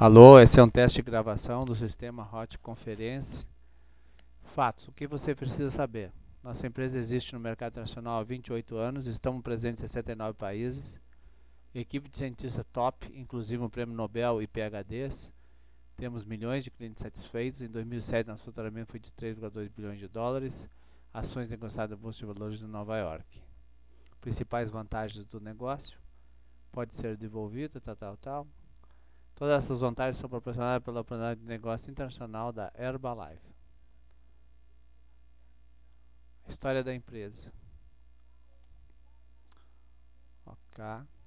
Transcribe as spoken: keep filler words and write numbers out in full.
Alô, esse é um teste de gravação do sistema Hot Conference. Fatos: o que você precisa saber? Nossa empresa existe no mercado internacional há vinte e oito anos, estamos presentes em sessenta e nove países, equipe de cientistas top, inclusive um prêmio Nobel e PhDs, temos milhões de clientes satisfeitos. Em dois mil e sete, nosso faturamento foi de três vírgula dois bilhões de dólares, ações negociadas na Bolsa de Valores de Nova York. Principais vantagens do negócio: pode ser devolvido, tal, tal, tal. Todas essas vantagens são proporcionadas pela oportunidade de negócio internacional da Herbalife. História da empresa. Ok.